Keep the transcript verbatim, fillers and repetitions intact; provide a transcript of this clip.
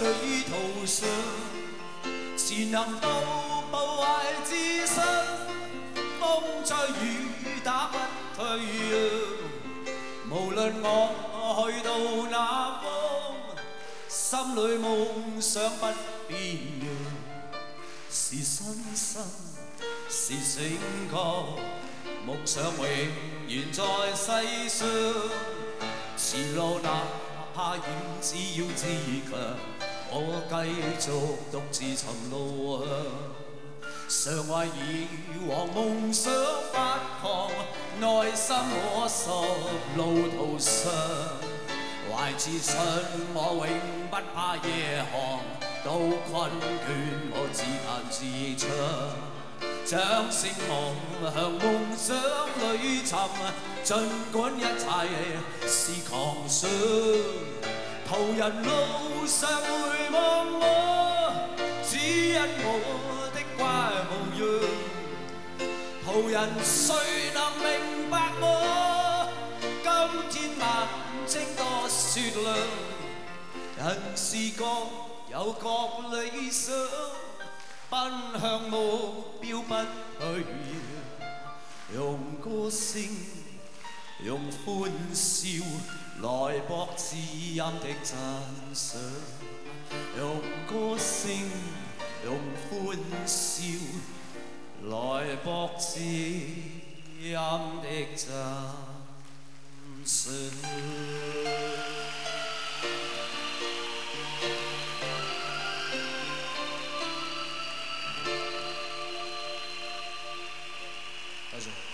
旅途上，前能到步怀自信，风吹雨打不退让。無論我去到哪方，心裏夢想不變樣。是新生，是醒覺，夢想永遠在世上。前路哪怕遠，只要自強，我繼續獨自尋路向。常為以往夢想發狂，內心摸索路途上，懷自信我永不怕夜航，到困倦我自彈自唱，掌聲望向夢想裏尋，儘管一切是狂想，途人路上回望我，只因我的乖模樣。途人誰能明白我？今天眼睛多雪亮，人是各有各理想，奔向目標不退讓。用歌聲，用歡笑來博知音的讚賞。用歌聲，用歡笑來博知音的讚賞。